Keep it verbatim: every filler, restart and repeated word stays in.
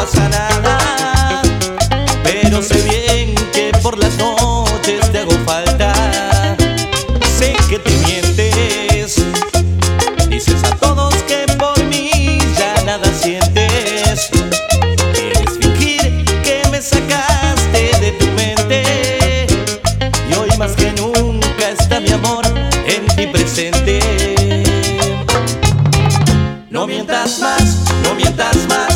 pasa nada, pero sé bien que por las noches te hago falta. Sé que te mientes, dices a todos que por mí ya nada sientes. Quieres fingir que me sacaste de tu mente, y hoy más que nunca está mi amor en ti presente. No mientas más, no mientas más.